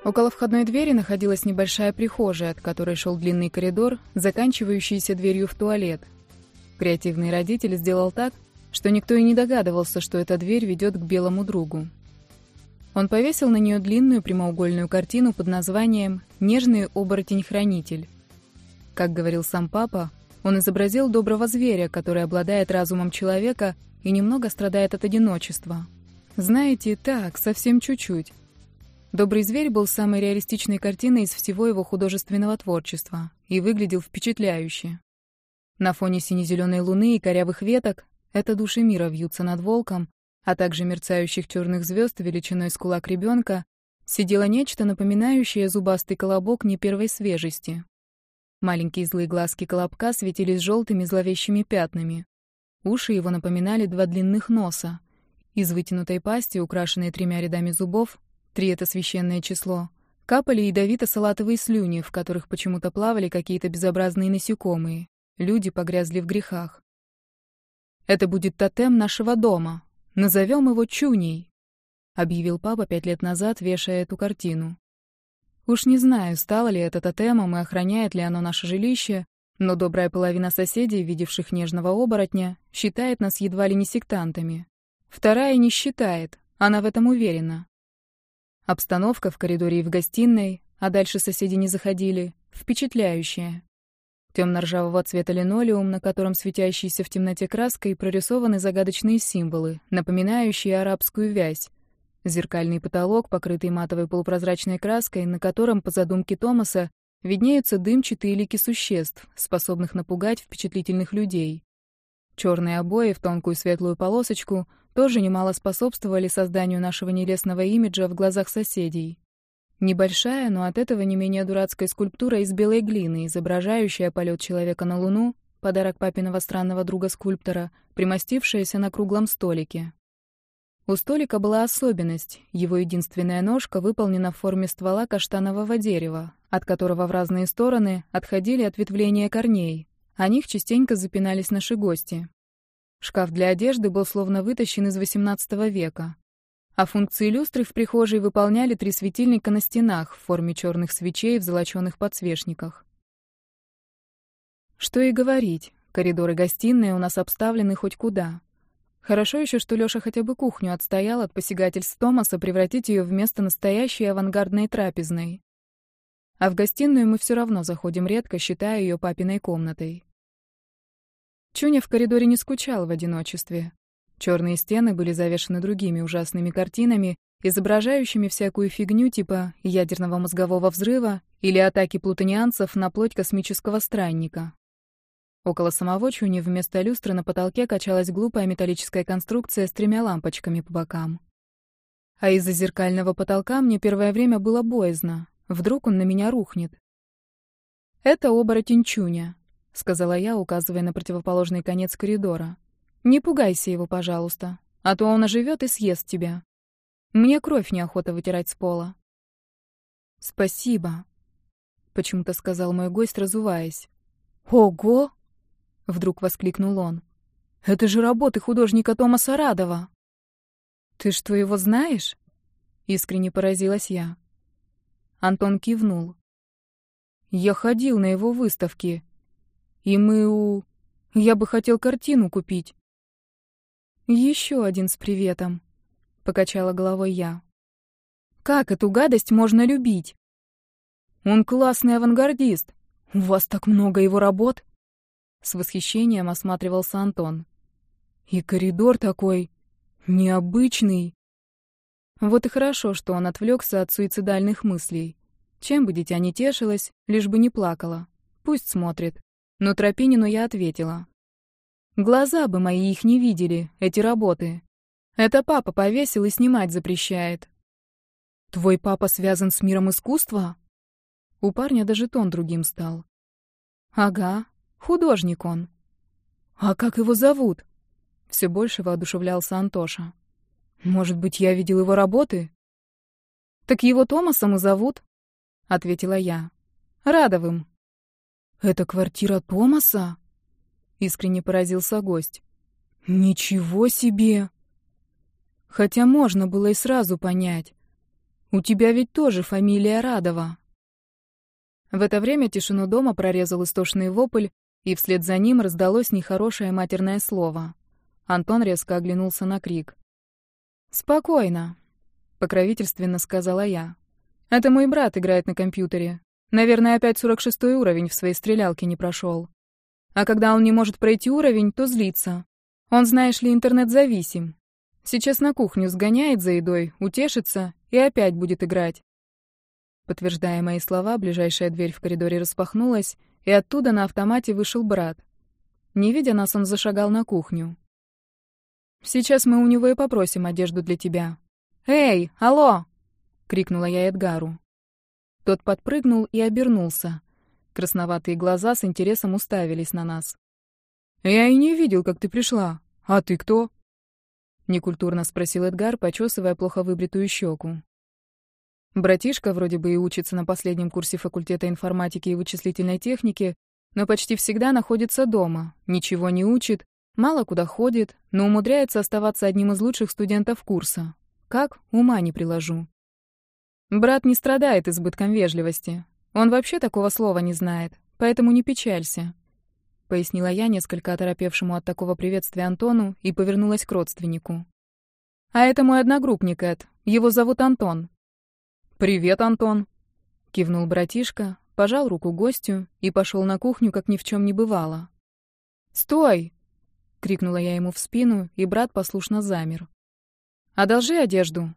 Около входной двери находилась небольшая прихожая, от которой шел длинный коридор, заканчивающийся дверью в туалет. Креативный родитель сделал так, что никто и не догадывался, что эта дверь ведет к белому другу. Он повесил на нее длинную прямоугольную картину под названием «Нежный оборотень-хранитель». Как говорил сам папа, он изобразил доброго зверя, который обладает разумом человека и немного страдает от одиночества. Знаете, так, совсем чуть-чуть. Добрый зверь был самой реалистичной картиной из всего его художественного творчества и выглядел впечатляюще. На фоне сине-зеленой луны и корявых веток это души мира вьются над волком, а также мерцающих черных звезд величиной с кулак ребенка сидело нечто, напоминающее зубастый колобок не первой свежести. Маленькие злые глазки колобка светились желтыми зловещими пятнами. Уши его напоминали два длинных носа. Из вытянутой пасти, украшенной 3 рядами зубов, 3 — это священное число, капали ядовито-салатовые слюни, в которых почему-то плавали какие-то безобразные насекомые. Люди погрязли в грехах. «Это будет тотем нашего дома. Назовем его Чуней», — объявил папа 5 лет назад, вешая эту картину. Уж не знаю, стало ли это тотемом и охраняет ли оно наше жилище, но добрая половина соседей, видевших нежного оборотня, считает нас едва ли не сектантами. Вторая не считает, она в этом уверена. Обстановка в коридоре и в гостиной, а дальше соседи не заходили, впечатляющая. Темно-ржавого цвета линолеум, на котором светящейся в темноте краской прорисованы загадочные символы, напоминающие арабскую вязь. Зеркальный потолок, покрытый матовой полупрозрачной краской, на котором, по задумке Томаса, виднеются дымчатые лики существ, способных напугать впечатлительных людей. Черные обои в тонкую светлую полосочку тоже немало способствовали созданию нашего нелестного имиджа в глазах соседей. Небольшая, но от этого не менее дурацкая скульптура из белой глины, изображающая полет человека на Луну, подарок папиного странного друга-скульптора, примостившаяся на круглом столике. У столика была особенность. Его единственная ножка выполнена в форме ствола каштанового дерева, от которого в разные стороны отходили ответвления корней. О них частенько запинались наши гости. Шкаф для одежды был словно вытащен из XVIII века. А функции люстры в прихожей выполняли 3 светильника на стенах в форме черных свечей в золочёных подсвечниках. Что и говорить, коридоры гостиной у нас обставлены хоть куда. Хорошо еще, что Лёша хотя бы кухню отстоял от посягательств Томаса превратить ее в место настоящей авангардной трапезной. А в гостиную мы все равно заходим редко, считая ее папиной комнатой. Чуня в коридоре не скучал в одиночестве. Черные стены были завешаны другими ужасными картинами, изображающими всякую фигню типа ядерного мозгового взрыва или атаки плутонианцев на плоть космического странника. Около самого Чуни вместо люстры на потолке качалась глупая металлическая конструкция с 3 лампочками по бокам. А из-за зеркального потолка мне первое время было боязно. Вдруг он на меня рухнет. «Это оборотень Чуня», — сказала я, указывая на противоположный конец коридора. «Не пугайся его, пожалуйста, а то он оживет и съест тебя. Мне кровь неохота вытирать с пола». «Спасибо», — почему-то сказал мой гость, разуваясь. «Ого!» — вдруг воскликнул он. «Это же работы художника Томаса Радова!» «Ты что, его знаешь?» — искренне поразилась я. Антон кивнул. «Я ходил на его выставки, и Я бы хотел картину купить». «Еще один с приветом», — покачала головой я. «Как эту гадость можно любить?» «Он классный авангардист. У вас так много его работ!» С восхищением осматривался Антон. «И коридор такой необычный». Вот и хорошо, что он отвлекся от суицидальных мыслей. Чем бы дитя не тешилось, лишь бы не плакала. Пусть смотрит. Но Тропинину я ответила. Глаза бы мои их не видели, эти работы. Это папа повесил и снимать запрещает. «Твой папа связан с миром искусства?» У парня даже тон другим стал. «Ага, художник он». «А как его зовут?» Все больше воодушевлялся Антоша. «Может быть, я видел его работы?» «Так его Томасом и зовут», — ответила я. «Радовым». «Это квартира Томаса?» — искренне поразился гость. «Ничего себе!» Хотя можно было и сразу понять. У тебя ведь тоже фамилия Радова». В это время тишину дома прорезал истошный вопль, и вслед за ним раздалось нехорошее матерное слово. Антон резко оглянулся на крик. «Спокойно», — покровительственно сказала я. «Это мой брат играет на компьютере. Наверное, опять 46-й уровень в своей стрелялке не прошел. А когда он не может пройти уровень, то злится. Он, знаешь ли, интернет-зависим. Сейчас на кухню сгоняет за едой, утешится и опять будет играть». Подтверждая мои слова, ближайшая дверь в коридоре распахнулась, и оттуда на автомате вышел брат. Не видя нас, он зашагал на кухню. «Сейчас мы у него и попросим одежду для тебя». «Эй, алло!» — крикнула я Эдгару. Тот подпрыгнул и обернулся. Красноватые глаза с интересом уставились на нас. «Я и не видел, как ты пришла. А ты кто?» — некультурно спросил Эдгар, почесывая плохо выбритую щеку. Братишка вроде бы и учится на последнем курсе факультета информатики и вычислительной техники, но почти всегда находится дома, ничего не учит, мало куда ходит, но умудряется оставаться одним из лучших студентов курса. Как? Ума не приложу. Брат не страдает избытком вежливости. Он вообще такого слова не знает, поэтому не печалься, — пояснила я несколько оторопевшему от такого приветствия Антону и повернулась к родственнику. «А это мой одногруппник Эд. Его зовут Антон». «Привет, Антон», — кивнул братишка, пожал руку гостю и пошел на кухню, как ни в чем не бывало. «Стой!» — крикнула я ему в спину, и брат послушно замер. «Одолжи одежду».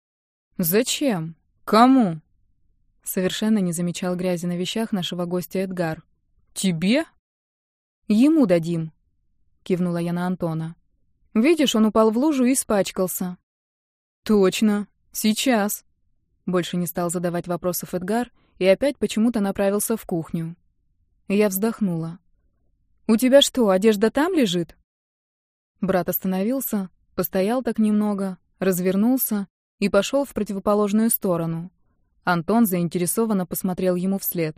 «Зачем? Кому?» Совершенно не замечал грязи на вещах нашего гостя Эдгар. «Тебе?» «Ему дадим», — кивнула я на Антона. «Видишь, он упал в лужу и испачкался». «Точно. Сейчас». Больше не стал задавать вопросов Эдгар и опять почему-то направился в кухню. Я вздохнула. «У тебя что, одежда там лежит?» Брат остановился, постоял так немного, развернулся и пошел в противоположную сторону. Антон заинтересованно посмотрел ему вслед.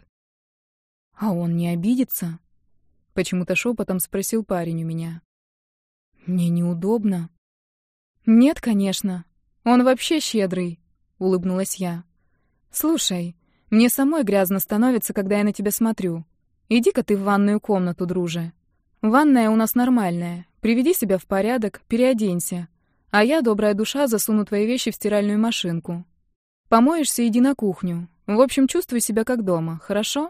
«А он не обидится?» Почему-то шепотом спросил парень у меня. «Мне неудобно». «Нет, конечно. Он вообще щедрый», — улыбнулась я. «Слушай, мне самой грязно становится, когда я на тебя смотрю. Иди-ка ты в ванную комнату, друже. Ванная у нас нормальная. Приведи себя в порядок, переоденься. А я, добрая душа, засуну твои вещи в стиральную машинку. Помоешься, иди на кухню. В общем, чувствуй себя как дома, хорошо?»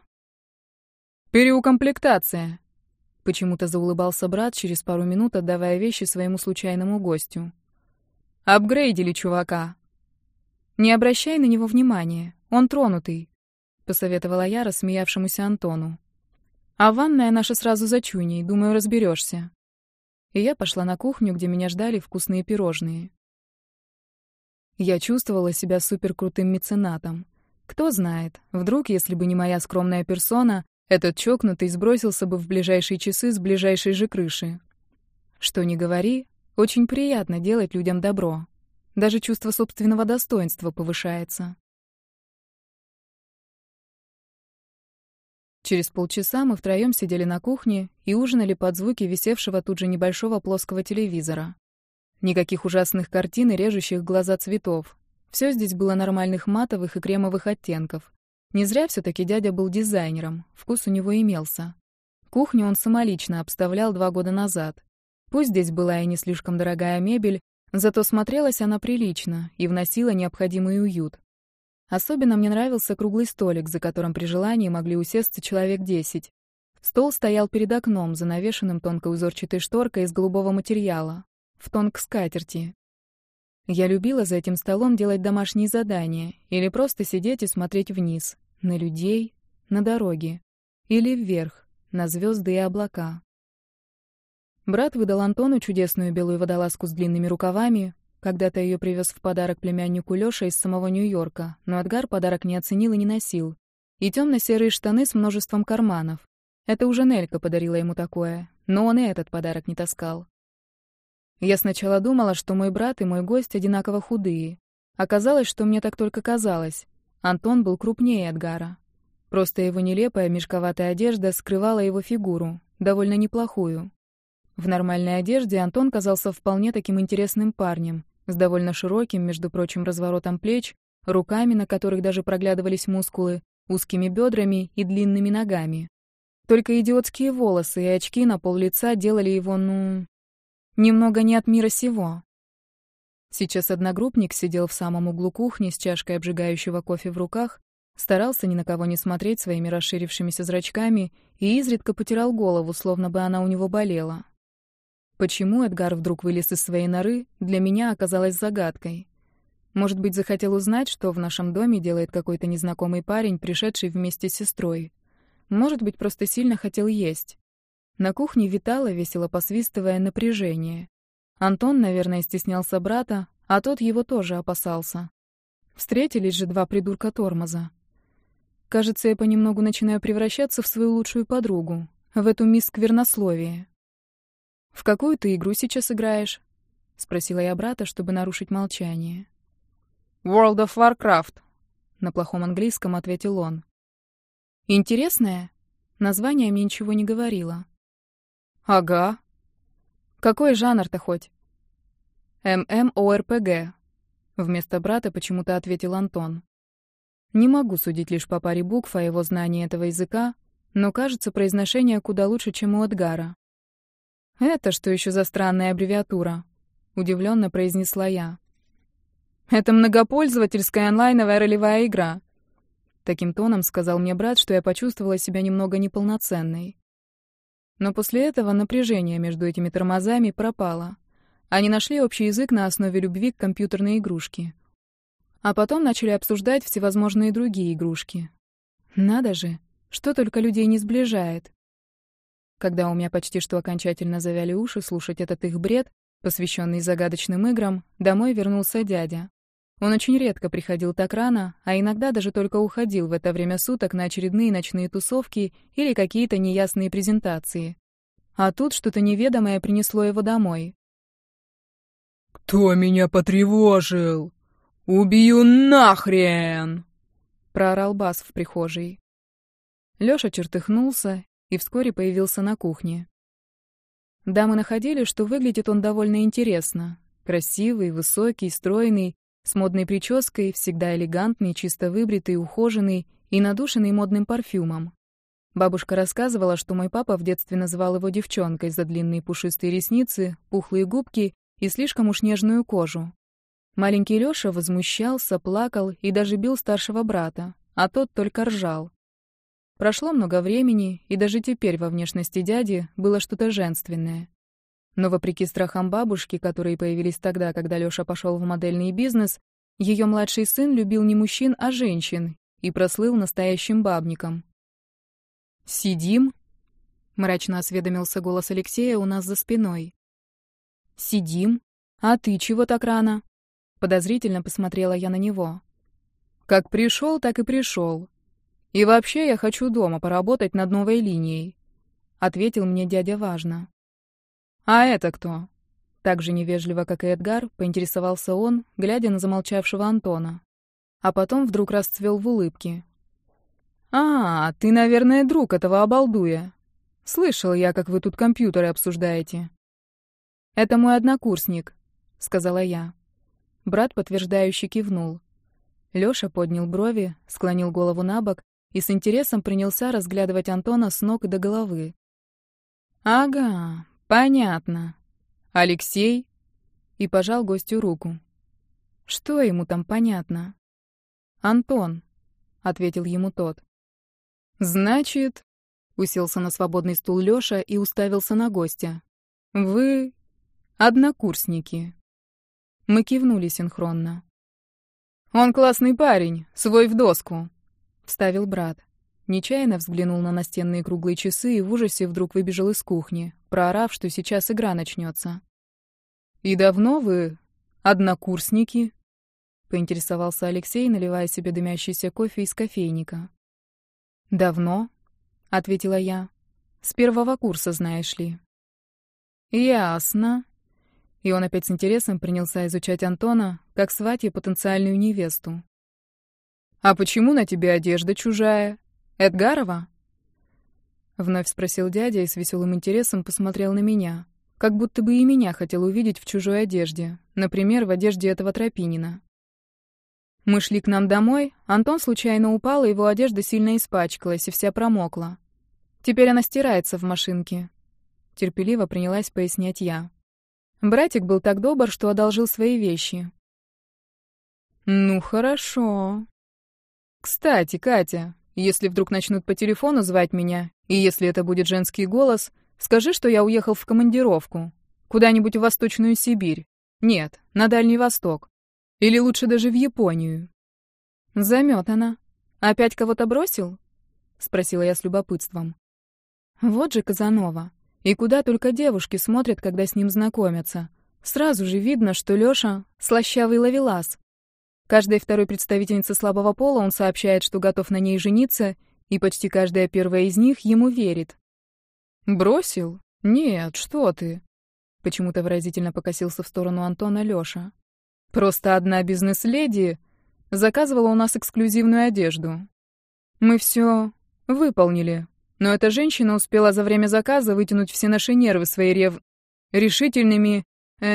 «Переукомплектация», — почему-то заулыбался брат через пару минут, отдавая вещи своему случайному гостю. «Апгрейдили чувака». «Не обращай на него внимания, он тронутый», — посоветовала я рассмеявшемуся Антону. «А ванная наша сразу за Чуней, думаю, разберешься». И я пошла на кухню, где меня ждали вкусные пирожные. Я чувствовала себя суперкрутым меценатом. Кто знает, вдруг, если бы не моя скромная персона, этот чокнутый сбросился бы в ближайшие часы с ближайшей же крыши. Что ни говори, очень приятно делать людям добро. Даже чувство собственного достоинства повышается. Через полчаса мы втроем сидели на кухне и ужинали под звуки висевшего тут же небольшого плоского телевизора. Никаких ужасных картин и режущих глаза цветов. Все здесь было нормальных матовых и кремовых оттенков. Не зря все-таки дядя был дизайнером, вкус у него имелся. Кухню он самолично обставлял 2 года назад. Пусть здесь была и не слишком дорогая мебель, зато смотрелась она прилично и вносила необходимый уют. Особенно мне нравился круглый столик, за которым при желании могли усесться человек 10. Стол стоял перед окном, занавешенным тонкой узорчатой шторкой из голубого материала, в тон к скатерти. Я любила за этим столом делать домашние задания или просто сидеть и смотреть вниз, на людей, на дороги, или вверх, на звезды и облака. Брат выдал Антону чудесную белую водолазку с длинными рукавами. Когда-то ее привез в подарок племяннику Лёше из самого Нью-Йорка, но Эдгар подарок не оценил и не носил. И темно-серые штаны с множеством карманов. Это уже Нелька подарила ему такое, но он и этот подарок не таскал. Я сначала думала, что мой брат и мой гость одинаково худые. Оказалось, что мне так только казалось. Антон был крупнее Эдгара. Просто его нелепая мешковатая одежда скрывала его фигуру, довольно неплохую. В нормальной одежде Антон казался вполне таким интересным парнем, с довольно широким, между прочим, разворотом плеч, руками, на которых даже проглядывались мускулы, узкими бедрами и длинными ногами. Только идиотские волосы и очки на пол лица делали его, немного не от мира сего. Сейчас одногруппник сидел в самом углу кухни с чашкой обжигающего кофе в руках, старался ни на кого не смотреть своими расширившимися зрачками и изредка потирал голову, словно бы она у него болела. Почему Эдгар вдруг вылез из своей норы, для меня оказалось загадкой. Может быть, захотел узнать, что в нашем доме делает какой-то незнакомый парень, пришедший вместе с сестрой. Может быть, просто сильно хотел есть. На кухне витало, весело посвистывая, напряжение. Антон, наверное, стеснялся брата, а тот его тоже опасался. Встретились же два придурка-тормоза. Кажется, я понемногу начинаю превращаться в свою лучшую подругу, в эту мисс сквернословия. «В какую ты игру сейчас играешь?» — спросила я брата, чтобы нарушить молчание. «World of Warcraft», — на плохом английском ответил он. «Интересное?» Название мне ничего не говорило. «Ага. Какой жанр-то хоть?» «MMORPG», — вместо брата почему-то ответил Антон. Не могу судить лишь по паре букв о его знании этого языка, но, кажется, произношение куда лучше, чем у Эдгара. «Это что еще за странная аббревиатура?» — удивленно произнесла я. «Это многопользовательская онлайновая ролевая игра». Таким тоном сказал мне брат, что я почувствовала себя немного неполноценной. Но после этого напряжение между этими тормозами пропало. Они нашли общий язык на основе любви к компьютерной игрушке. А потом начали обсуждать всевозможные другие игрушки. Надо же, что только людей не сближает. Когда у меня почти что окончательно завяли уши слушать этот их бред, посвященный загадочным играм, домой вернулся дядя. Он очень редко приходил так рано, а иногда даже только уходил в это время суток на очередные ночные тусовки или какие-то неясные презентации. А тут что-то неведомое принесло его домой. «Кто меня потревожил? Убью нахрен!» — проорал бас в прихожей. Лёша чертыхнулся и вскоре появился на кухне. Дамы находили, что выглядит он довольно интересно. Красивый, высокий, стройный, с модной прической, всегда элегантный, чисто выбритый, ухоженный и надушенный модным парфюмом. Бабушка рассказывала, что мой папа в детстве называл его девчонкой за длинные пушистые ресницы, пухлые губки и слишком уж нежную кожу. Маленький Лёша возмущался, плакал и даже бил старшего брата, а тот только ржал. Прошло много времени, и даже теперь во внешности дяди было что-то женственное. Но вопреки страхам бабушки, которые появились тогда, когда Лёша пошел в модельный бизнес, ее младший сын любил не мужчин, а женщин и прослыл настоящим бабником. «Сидим?» — мрачно осведомился голос Алексея у нас за спиной. «Сидим? А ты чего так рано?» Подозрительно посмотрела я на него. «Как пришел, так и пришел. И вообще я хочу дома поработать над новой линией», — ответил мне дядя важно. «А это кто?» Так же невежливо, как и Эдгар, поинтересовался он, глядя на замолчавшего Антона. А потом вдруг расцвел в улыбке. «А, ты, наверное, друг этого обалдуя. Слышал я, как вы тут компьютеры обсуждаете». «Это мой однокурсник», — сказала я. Брат подтверждающе кивнул. Лёша поднял брови, склонил голову набок и с интересом принялся разглядывать Антона с ног до головы. «Ага, понятно. Алексей?» И пожал гостю руку. «Что ему там понятно?» «Антон», — ответил ему тот. «Значит...» — уселся на свободный стул Лёша и уставился на гостя. «Вы... однокурсники». Мы кивнули синхронно. «Он классный парень, свой в доску», — вставил брат. Нечаянно взглянул на настенные круглые часы и в ужасе вдруг выбежал из кухни, проорав, что сейчас игра начнется. «И давно вы однокурсники?» — поинтересовался Алексей, наливая себе дымящийся кофе из кофейника. «Давно?» — ответила я. «С первого курса, знаешь ли». «Ясно». И он опять с интересом принялся изучать Антона, как сватья потенциальную невесту. «А почему на тебе одежда чужая? Эдгарова?» Вновь спросил дядя и с веселым интересом посмотрел на меня, как будто бы и меня хотел увидеть в чужой одежде, например, в одежде этого Тропинина. Мы шли к нам домой, Антон случайно упал, и его одежда сильно испачкалась и вся промокла. Теперь она стирается в машинке. Терпеливо принялась пояснять я. Братик был так добр, что одолжил свои вещи. Ну, хорошо. Кстати, Катя, если вдруг начнут по телефону звать меня, и если это будет женский голос, скажи, что я уехал в командировку. Куда-нибудь в Восточную Сибирь. Нет, на Дальний Восток. Или лучше даже в Японию. Замётана. Опять кого-то бросил? Спросила я с любопытством. Вот же Казанова. И куда только девушки смотрят, когда с ним знакомятся. Сразу же видно, что Лёша — слащавый ловелас. Каждой второй представительнице слабого пола он сообщает, что готов на ней жениться, и почти каждая первая из них ему верит. «Бросил? Нет, что ты?» Почему-то выразительно покосился в сторону Антона Лёша. «Просто одна бизнес-леди заказывала у нас эксклюзивную одежду. Мы всё выполнили, но эта женщина успела за время заказа вытянуть все наши нервы своей решительными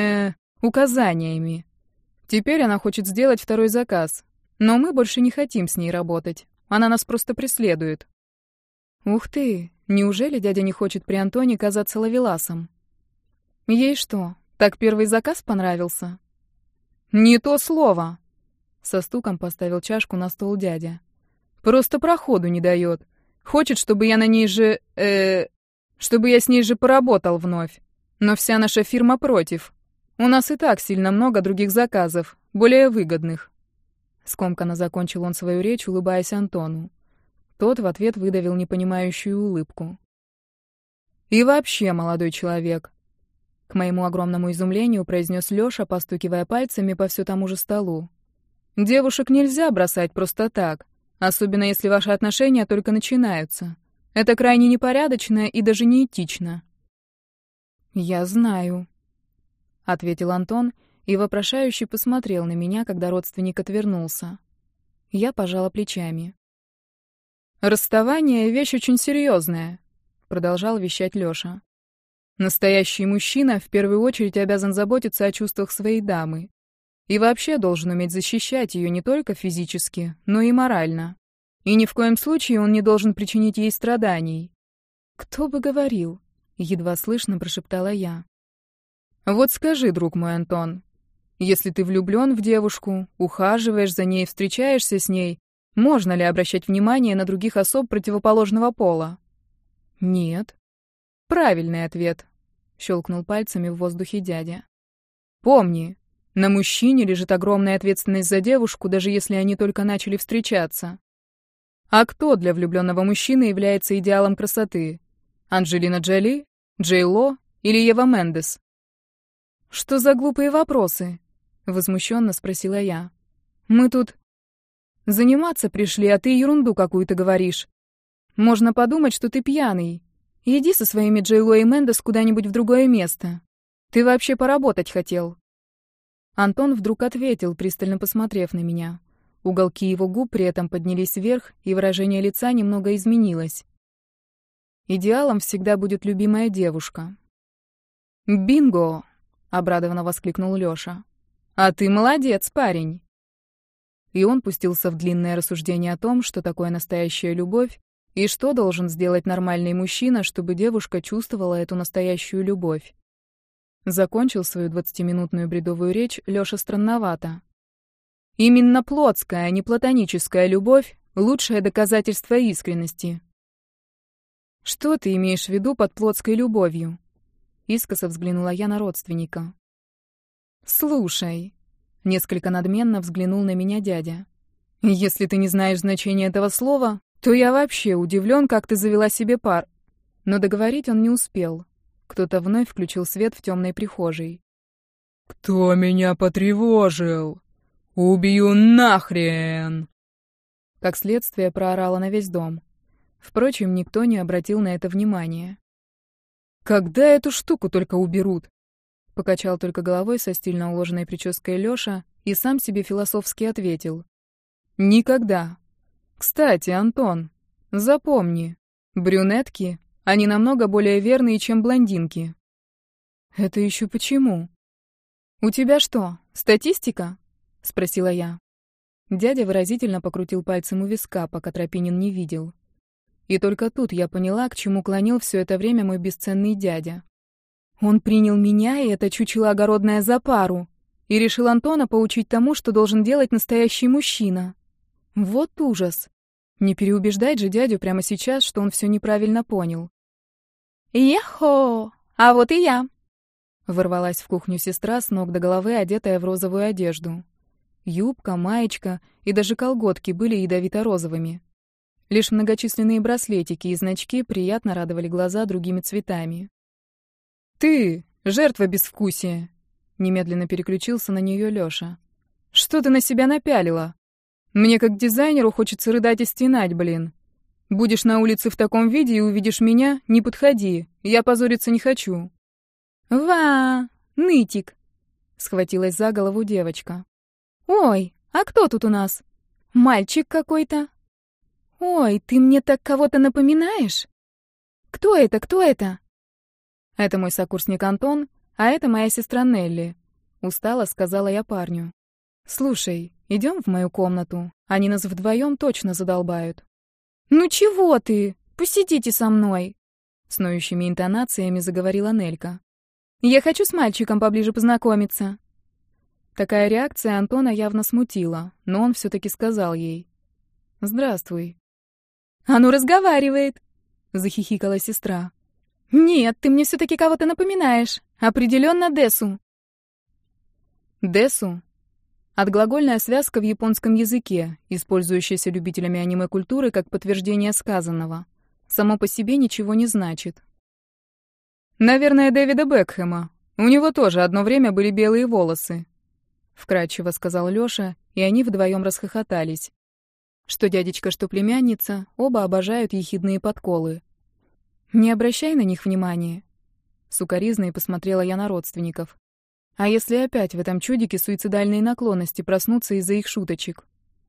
указаниями. Теперь она хочет сделать второй заказ, но мы больше не хотим с ней работать. Она нас просто преследует». Ух ты, неужели дядя не хочет при Антоне казаться ловеласом? Ей что, так первый заказ понравился? Не то слово. Со стуком поставил чашку на стол дядя. Просто проходу не дает. Хочет, чтобы я на ней же... чтобы я с ней же поработал вновь. Но вся наша фирма против. У нас и так сильно много других заказов, более выгодных. Скомканно закончил он свою речь, улыбаясь Антону. Тот в ответ выдавил непонимающую улыбку. «И вообще, молодой человек», — к моему огромному изумлению произнес Лёша, постукивая пальцами по всё тому же столу. «Девушек нельзя бросать просто так, особенно если ваши отношения только начинаются. Это крайне непорядочно и даже неэтично». «Я знаю», — ответил Антон и вопрошающе посмотрел на меня, когда родственник отвернулся. Я пожала плечами. «Расставание — вещь очень серьезная», — продолжал вещать Лёша. «Настоящий мужчина в первую очередь обязан заботиться о чувствах своей дамы. И вообще должен уметь защищать её не только физически, но и морально. И ни в коем случае он не должен причинить ей страданий». «Кто бы говорил?» — едва слышно прошептала я. «Вот скажи, друг мой Антон, если ты влюблён в девушку, ухаживаешь за ней, встречаешься с ней, можно ли обращать внимание на других особ противоположного пола?» «Нет». «Правильный ответ», — щелкнул пальцами в воздухе дядя. «Помни, на мужчине лежит огромная ответственность за девушку, даже если они только начали встречаться. А кто для влюбленного мужчины является идеалом красоты? Анджелина Джоли, Джей Ло или Ева Мендес?» «Что за глупые вопросы?» — возмущенно спросила я. «Мы тут заниматься пришли, а ты ерунду какую-то говоришь. Можно подумать, что ты пьяный. Иди со своими Джей Ло и Мендес куда-нибудь в другое место. Ты вообще поработать хотел?» Антон вдруг ответил, пристально посмотрев на меня. Уголки его губ при этом поднялись вверх, и выражение лица немного изменилось. «Идеалом всегда будет любимая девушка». «Бинго!» — обрадованно воскликнул Лёша. «А ты молодец, парень!» И он пустился в длинное рассуждение о том, что такое настоящая любовь, и что должен сделать нормальный мужчина, чтобы девушка чувствовала эту настоящую любовь. Закончил свою 20-минутную бредовую речь Лёша странновато. «Именно плотская, а не платоническая любовь — лучшее доказательство искренности». «Что ты имеешь в виду под плотской любовью?» Искоса взглянула я на родственника. «Слушай», — несколько надменно взглянул на меня дядя, «если ты не знаешь значения этого слова, то я вообще удивлен, как ты завела себе пар». Но договорить он не успел. Кто-то вновь включил свет в темной прихожей. «Кто меня потревожил? Убью нахрен!» Как следствие проорало на весь дом. Впрочем, никто не обратил на это внимания. «Когда эту штуку только уберут?» Покачал только головой со стильно уложенной прической Лёша и сам себе философски ответил. «Никогда. Кстати, Антон, запомни, брюнетки, они намного более верные, чем блондинки». «Это ещё почему?» «У тебя что, статистика?» — спросила я. Дядя выразительно покрутил пальцем у виска, пока Тропинин не видел. И только тут я поняла, к чему клонил все это время мой бесценный дядя. Он принял меня и это чучело огородное за пару и решил Антона поучить тому, что должен делать настоящий мужчина. Вот ужас. Не переубеждать же дядю прямо сейчас, что он все неправильно понял. «Ехо! А вот и я!» Ворвалась в кухню сестра, с ног до головы одетая в розовую одежду. Юбка, маечка и даже колготки были ядовито-розовыми. Лишь многочисленные браслетики и значки приятно радовали глаза другими цветами. «Ты, жертва безвкусия!» Немедленно переключился на нее Лёша. «Что ты на себя напялила? Мне как дизайнеру хочется рыдать и стенать, блин. Будешь на улице в таком виде и увидишь меня, не подходи, я позориться не хочу». «Ва, нытик!» — схватилась за голову девочка. «Ой, а кто тут у нас? Мальчик какой-то. Ой, ты мне так кого-то напоминаешь? Кто это, кто это?» «Это мой сокурсник Антон, а это моя сестра Нелли», — устало сказала я парню. «Слушай, идем в мою комнату, они нас вдвоем точно задолбают». «Ну чего ты? Посидите со мной!» С ноющими интонациями заговорила Нелька. «Я хочу с мальчиком поближе познакомиться». Такая реакция Антона явно смутила, но он все-таки сказал ей. «Здравствуй». «А ну, разговаривает!» — захихикала сестра. «Нет, ты мне все-таки кого-то напоминаешь. Определенно Десу». Десу — отглагольная связка в японском языке, использующаяся любителями аниме-культуры как подтверждение сказанного. Само по себе ничего не значит. «Наверное, Дэвида Бекхэма. У него тоже одно время были белые волосы», — вкратчиво сказал Лёша, и они вдвоем расхохотались. Что дядечка, что племянница, оба обожают ехидные подколы. «Не обращай на них внимания», — сукоризной посмотрела я на родственников. «А если опять в этом чудике суицидальные наклонности проснутся из-за их шуточек?»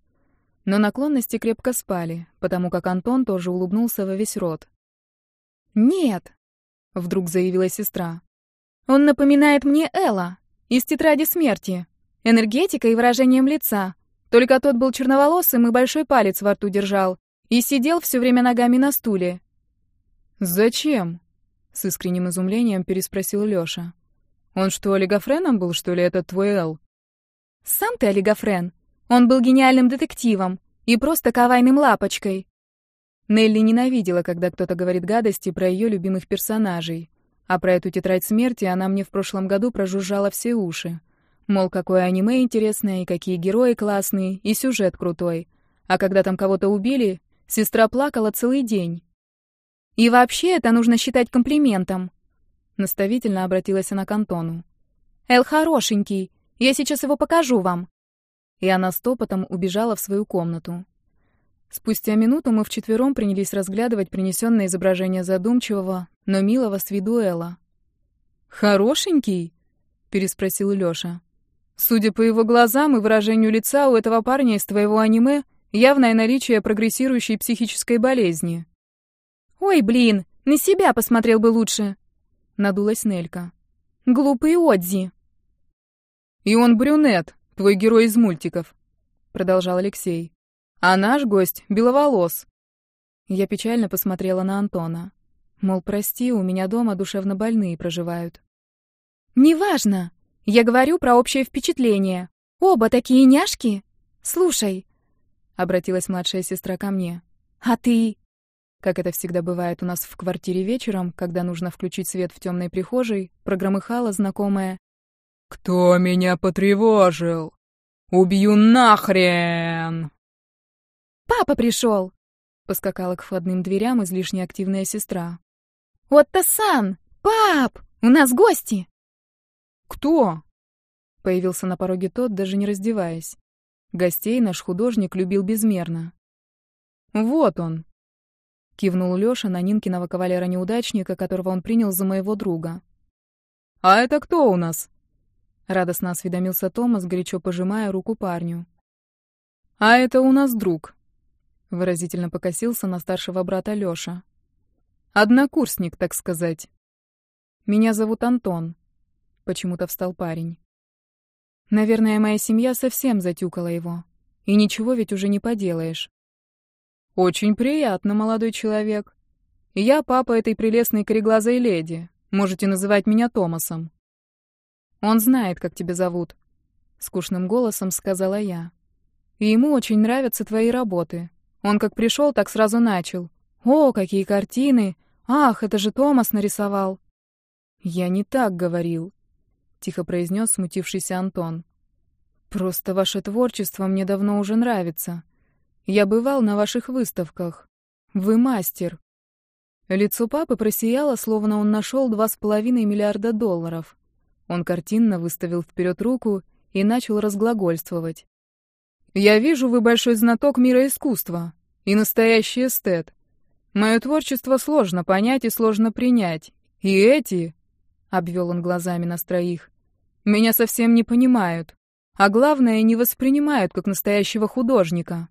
Но наклонности крепко спали, потому как Антон тоже улыбнулся во весь рот. «Нет», — вдруг заявила сестра. «Он напоминает мне Элла из «Тетради смерти». Энергетикой и выражением лица. Только тот был черноволосым и большой палец во рту держал. И сидел все время ногами на стуле». «Зачем?» — с искренним изумлением переспросил Лёша. «Он что, олигофреном был, что ли, этот твой Эл?» «Сам ты олигофрен. Он был гениальным детективом и просто кавайным лапочкой». Нелли ненавидела, когда кто-то говорит гадости про ее любимых персонажей. А про эту тетрадь смерти она мне в прошлом году прожужжала все уши. Мол, какое аниме интересное, и какие герои классные, и сюжет крутой. А когда там кого-то убили, сестра плакала целый день. «И вообще это нужно считать комплиментом», — наставительно обратилась она к Антону. «Эл хорошенький, я сейчас его покажу вам». И она стопотом убежала в свою комнату. Спустя минуту мы вчетвером принялись разглядывать принесенное изображение задумчивого, но милого с виду Элла. «Хорошенький?» — переспросил Лёша. «Судя по его глазам и выражению лица, у этого парня из твоего аниме явное наличие прогрессирующей психической болезни». «Ой, блин, на себя посмотрел бы лучше!» — надулась Нелька. «Глупый Одзи!» «И он брюнет, твой герой из мультиков», — продолжал Алексей. «А наш гость беловолос». Я печально посмотрела на Антона. Мол, прости, у меня дома душевно больные проживают. «Неважно. Я говорю про общее впечатление. Оба такие няшки. Слушай», — обратилась младшая сестра ко мне. «А ты...» Как это всегда бывает у нас в квартире вечером, когда нужно включить свет в темной прихожей, прогромыхала знакомая: «Кто меня потревожил? Убью нахрен!» «Папа пришел!» — поскакала к входным дверям излишне активная сестра. «Отто-сан! Пап! У нас гости!» «Кто?» — появился на пороге тот, даже не раздеваясь. Гостей наш художник любил безмерно. «Вот он!» — кивнул Лёша на Нинкиного кавалера-неудачника, которого он принял за моего друга. «А это кто у нас?» — радостно осведомился Томас, горячо пожимая руку парню. «А это у нас друг», — выразительно покосился на старшего брата Лёша. «Однокурсник, так сказать». «Меня зовут Антон», — почему-то встал парень. Наверное, моя семья совсем затюкала его. И ничего ведь уже не поделаешь. Очень приятно, молодой человек. Я папа этой прелестной кореглазой леди. Можете называть меня Томасом. Он знает, как тебя зовут, скучным голосом сказала я. И ему очень нравятся твои работы. Он как пришел, так сразу начал. О, какие картины! Ах, это же Томас нарисовал. Я не так говорил, тихо произнес смутившийся Антон. Просто ваше творчество мне давно уже нравится. Я бывал на ваших выставках. Вы мастер. Лицо папы просияло, словно он нашел $2,5 миллиарда. Он картинно выставил вперед руку и начал разглагольствовать. Я вижу, вы большой знаток мира искусства и настоящий эстет. Мое творчество сложно понять и сложно принять. И эти, обвел он глазами нас троих, меня совсем не понимают. А главное, не воспринимают как настоящего художника.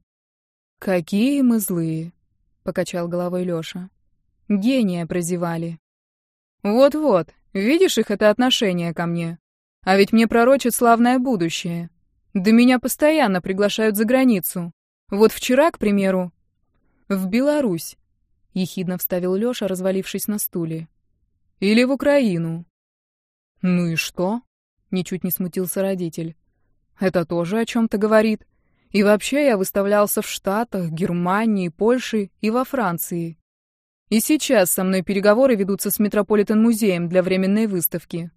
«Какие мы злые!» — покачал головой Лёша. «Гения прозевали». «Вот-вот, видишь их это отношение ко мне? А ведь мне пророчат славное будущее. Да меня постоянно приглашают за границу. Вот вчера, к примеру...» «В Беларусь», — ехидно вставил Лёша, развалившись на стуле. «Или в Украину». «Ну и что?» — ничуть не смутился родитель. «Это тоже о чем-то говорит. И вообще я выставлялся в Штатах, Германии, Польше и во Франции. И сейчас со мной переговоры ведутся с Метрополитен-музеем для временной выставки».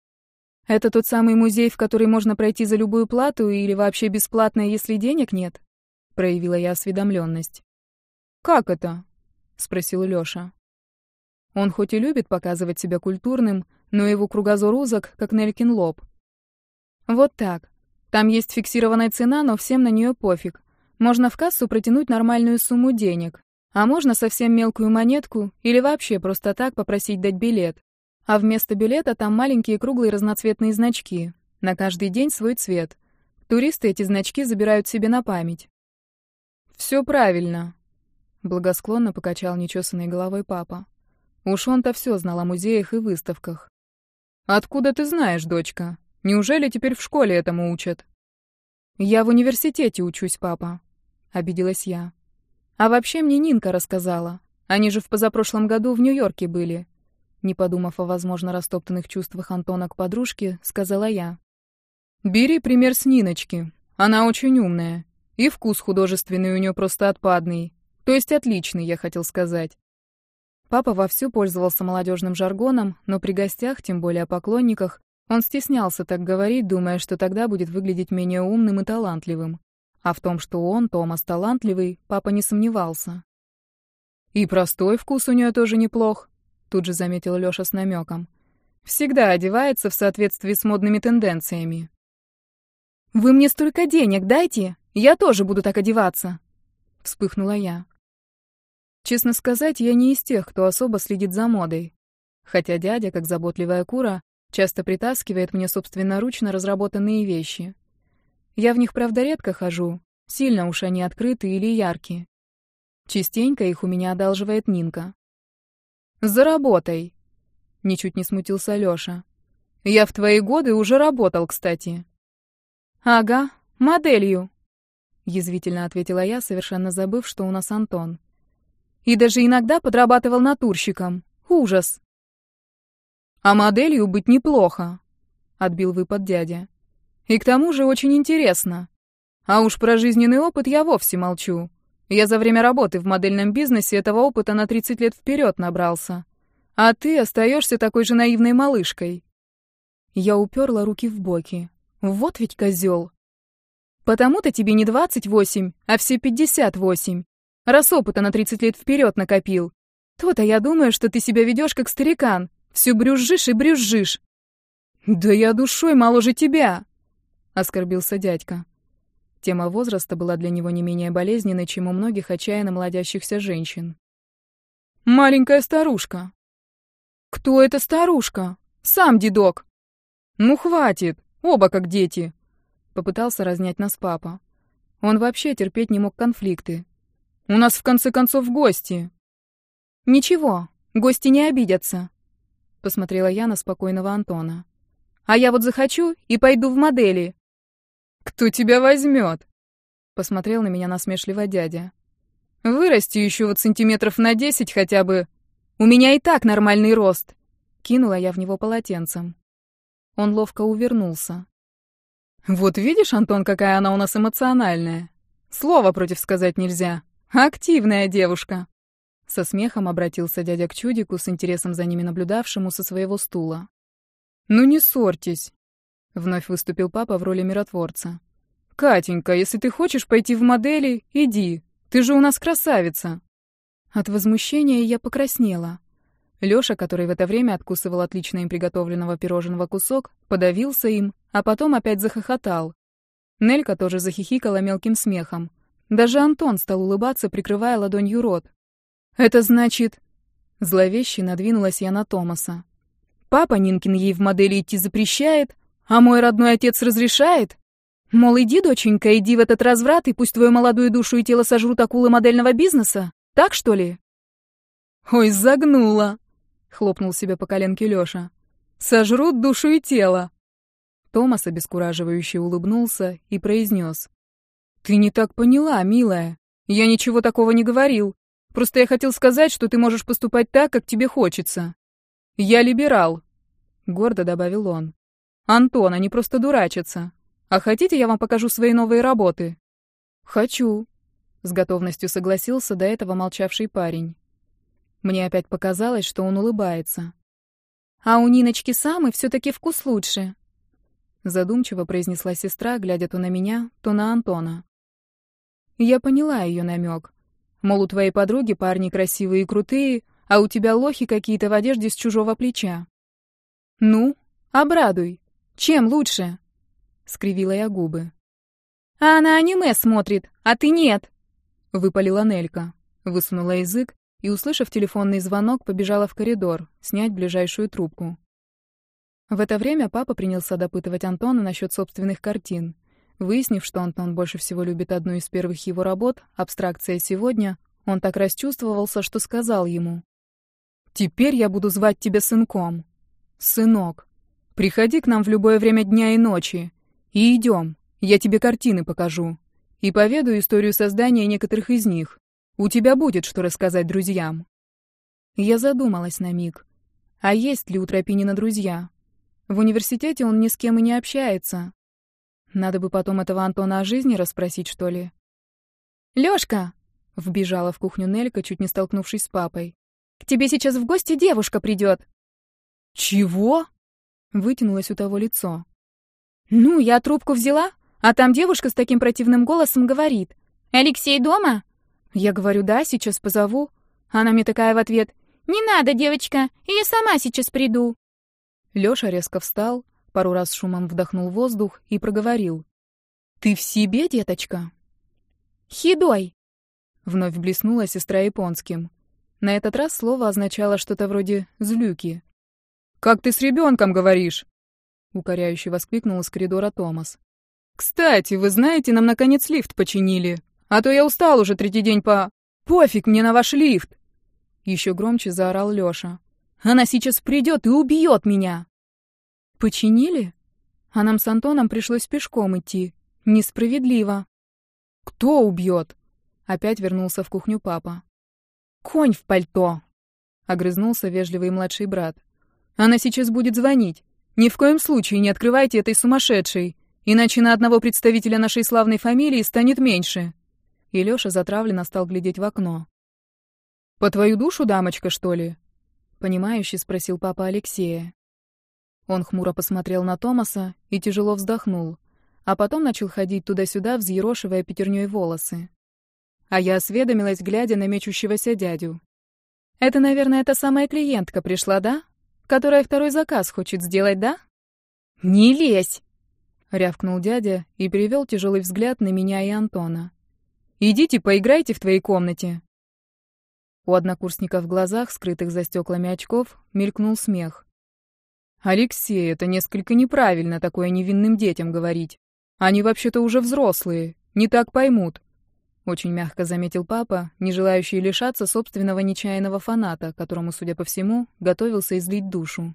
«Это тот самый музей, в который можно пройти за любую плату или вообще бесплатно, если денег нет?» — проявила я осведомленность. «Как это?» — спросил Лёша. Он хоть и любит показывать себя культурным, но его кругозор узок, как Нелькин лоб. «Вот так. Там есть фиксированная цена, но всем на нее пофиг. Можно в кассу протянуть нормальную сумму денег, а можно совсем мелкую монетку или вообще просто так попросить дать билет. А вместо билета там маленькие круглые разноцветные значки. На каждый день свой цвет. Туристы эти значки забирают себе на память». «Все правильно», — благосклонно покачал нечесанной головой папа. Уж он-то все знал о музеях и выставках. «Откуда ты знаешь, дочка? Неужели теперь в школе этому учат?» «Я в университете учусь, папа», — обиделась я. «А вообще мне Нинка рассказала. Они же в позапрошлом году в Нью-Йорке были». Не подумав о возможно растоптанных чувствах Антона к подружке, сказала я. «Бери пример с Ниночки. Она очень умная. И вкус художественный у нее просто отпадный. То есть отличный, я хотел сказать». Папа вовсю пользовался молодежным жаргоном, но при гостях, тем более о поклонниках, он стеснялся так говорить, думая, что тогда будет выглядеть менее умным и талантливым. А в том, что он, Томас, талантливый, папа не сомневался. «И простой вкус у нее тоже неплох», — тут же заметил Лёша с намеком. «Всегда одевается в соответствии с модными тенденциями». «Вы мне столько денег дайте, я тоже буду так одеваться», — вспыхнула я. Честно сказать, я не из тех, кто особо следит за модой. Хотя дядя, как заботливая кура, часто притаскивает мне собственноручно разработанные вещи. Я в них, правда, редко хожу, сильно уж они открыты или яркие. Частенько их у меня одалживает Нинка. «Заработай!» — ничуть не смутился Лёша. «Я в твои годы уже работал, кстати». «Ага, моделью», — язвительно ответила я, совершенно забыв, что у нас Антон. «И даже иногда подрабатывал натурщиком. Ужас!» «А моделью быть неплохо», — отбил выпад дядя. «И к тому же очень интересно. А уж про жизненный опыт я вовсе молчу. Я за время работы в модельном бизнесе этого опыта на 30 лет вперед набрался. А ты остаешься такой же наивной малышкой». Я уперла руки в боки. Вот ведь козел. «Потому-то тебе не 28, а все 58. Раз опыта на 30 лет вперед накопил. То-то я думаю, что ты себя ведешь как старикан. Все брюзжишь и брюзжишь». «Да я душой моложе тебя», — оскорбился дядька. Тема возраста была для него не менее болезненной, чем у многих отчаянно молодящихся женщин. «Маленькая старушка». «Кто эта старушка? Сам дедок». «Ну хватит, оба как дети», — попытался разнять нас папа. Он вообще терпеть не мог конфликты. «У нас в конце концов гости». «Ничего, гости не обидятся», — посмотрела я на спокойного Антона. «А я вот захочу и пойду в модели». «Кто тебя возьмет?» посмотрел на меня насмешливо дядя. «Вырасти еще вот сантиметров на 10 хотя бы. У меня и так нормальный рост!» Кинула я в него полотенцем. Он ловко увернулся. «Вот видишь, Антон, какая она у нас эмоциональная. Слова против сказать нельзя. Активная девушка!» Со смехом обратился дядя к чудику, с интересом за ними наблюдавшему со своего стула. «Ну не ссорьтесь!» Вновь выступил папа в роли миротворца. «Катенька, если ты хочешь пойти в модели, иди. Ты же у нас красавица!» От возмущения я покраснела. Лёша, который в это время откусывал отлично им приготовленного пирожного кусок, подавился им, а потом опять захохотал. Нелька тоже захихикала мелким смехом. Даже Антон стал улыбаться, прикрывая ладонью рот. «Это значит...» Зловеще надвинулась я на Томаса. «Папа Нинкин ей в модели идти запрещает, а мой родной отец разрешает? Мол, иди, доченька, иди в этот разврат, и пусть твою молодую душу и тело сожрут акулы модельного бизнеса? Так, что ли?» «Ой, загнула!» — хлопнул себя по коленке Лёша. «Сожрут душу и тело!» Томас обескураживающе улыбнулся и произнес. «Ты не так поняла, милая. Я ничего такого не говорил. Просто я хотел сказать, что ты можешь поступать так, как тебе хочется. Я либерал», — гордо добавил он. «Антон, они просто дурачатся. А хотите, я вам покажу свои новые работы?» «Хочу», — с готовностью согласился до этого молчавший парень. Мне опять показалось, что он улыбается. «А у Ниночки самый все-таки вкус лучше», — задумчиво произнесла сестра, глядя то на меня, то на Антона. Я поняла ее намек. Мол, у твоей подруги парни красивые и крутые, а у тебя лохи какие-то в одежде с чужого плеча. «Ну, обрадуй. Чем лучше?» — скривила я губы. «А она аниме смотрит, а ты нет», — выпалила Нелька, высунула язык и, услышав телефонный звонок, побежала в коридор, снять ближайшую трубку. В это время папа принялся допытывать Антона насчет собственных картин. Выяснив, что Антон больше всего любит одну из первых его работ «Абстракция сегодня», он так расчувствовался, что сказал ему: «Теперь я буду звать тебя сынком. Сынок, приходи к нам в любое время дня и ночи. И идем, я тебе картины покажу. И поведаю историю создания некоторых из них. У тебя будет что рассказать друзьям». Я задумалась на миг. А есть ли у Тропинина друзья? В университете он ни с кем и не общается. Надо бы потом этого Антона о жизни расспросить, что ли. «Лёшка!» — вбежала в кухню Нелька, чуть не столкнувшись с папой. «К тебе сейчас в гости девушка придет». «Чего?» — вытянулось у того лицо. «Ну, я трубку взяла, а там девушка с таким противным голосом говорит: «Алексей дома?» Я говорю: «Да, сейчас позову». Она мне такая в ответ: «Не надо, девочка, я сама сейчас приду». Лёша резко встал, пару раз шумом вдохнул воздух и проговорил: «Ты в себе, деточка?» «Хидой!» — вновь блеснула сестра японским. На этот раз слово означало что-то вроде «злюки». «Как ты с ребенком говоришь?» — укоряюще воскликнул из коридора Томас. «Кстати, вы знаете, нам наконец лифт починили. А то я устал уже третий день по... Пофиг мне на ваш лифт!» Еще громче заорал Лёша. «Она сейчас придет и убьет меня!» «Починили? А нам с Антоном пришлось пешком идти. Несправедливо». «Кто убьет?» Опять вернулся в кухню папа. «Конь в пальто!» — огрызнулся вежливый младший брат. «Она сейчас будет звонить. Ни в коем случае не открывайте этой сумасшедшей, иначе на одного представителя нашей славной фамилии станет меньше». И Лёша затравленно стал глядеть в окно. «По твою душу, дамочка, что ли?» — понимающе спросил папа Алексея. Он хмуро посмотрел на Томаса и тяжело вздохнул, а потом начал ходить туда-сюда, взъерошивая пятерней волосы. А я осведомилась, глядя на мечущегося дядю. «Это, наверное, та самая клиентка пришла, да? Которая второй заказ хочет сделать, да?» «Не лезь!» — рявкнул дядя и перевел тяжелый взгляд на меня и Антона. «Идите, поиграйте в твоей комнате». У однокурсника в глазах, скрытых за стеклами очков, мелькнул смех. «Алексей, это несколько неправильно такое невинным детям говорить. Они вообще-то уже взрослые, не так поймут», — очень мягко заметил папа, не желающий лишаться собственного нечаянного фаната, которому, судя по всему, готовился излить душу.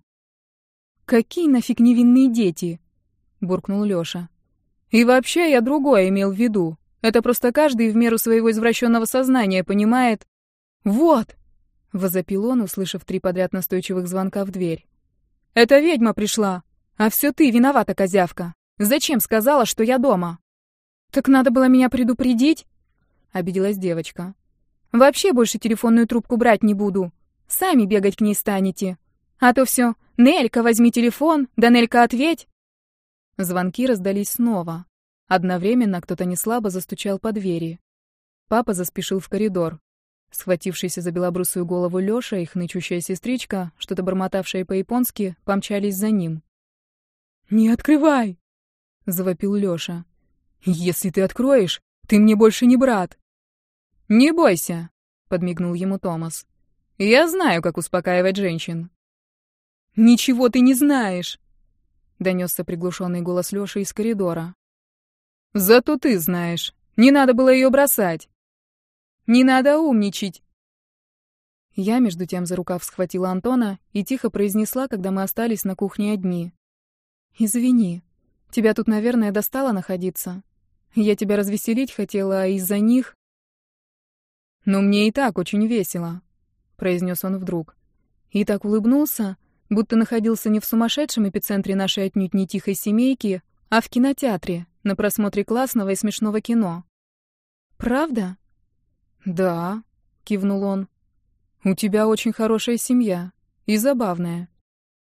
«Какие нафиг невинные дети?» — буркнул Лёша. «И вообще я другое имел в виду. Это просто каждый в меру своего извращенного сознания понимает. Вот! Возопил он, услышав 3 подряд настойчивых звонка в дверь. «Эта ведьма пришла! А все ты виновата, козявка! Зачем сказала, что я дома?» «Так надо было меня предупредить!» — обиделась девочка. «Вообще больше телефонную трубку брать не буду. Сами бегать к ней станете. А то все, Нелька, возьми телефон, да Нелька, ответь!» Звонки раздались снова. Одновременно кто-то неслабо застучал по двери. Папа заспешил в коридор. Схватившийся за белобрысую голову Лёша и хнычущая сестричка, что-то бормотавшая по-японски, помчались за ним. «Не открывай!» — завопил Лёша. «Если ты откроешь, ты мне больше не брат!» «Не бойся!» — подмигнул ему Томас. «Я знаю, как успокаивать женщин!» «Ничего ты не знаешь!» — донёсся приглушенный голос Лёши из коридора. «Зато ты знаешь! Не надо было её бросать!» «Не надо умничать!» Я, между тем, за рукав схватила Антона и тихо произнесла, когда мы остались на кухне одни. «Извини, тебя тут, наверное, достало находиться. Я тебя развеселить хотела, а из-за них...» «Но мне и так очень весело», — произнес он вдруг. И так улыбнулся, будто находился не в сумасшедшем эпицентре нашей отнюдь не тихой семейки, а в кинотеатре, на просмотре классного и смешного кино. «Правда?» «Да», — кивнул он. «У тебя очень хорошая семья. И забавная».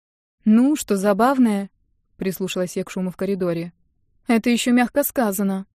«Ну, что забавная?» — прислушалась я к шуму в коридоре. «Это еще мягко сказано».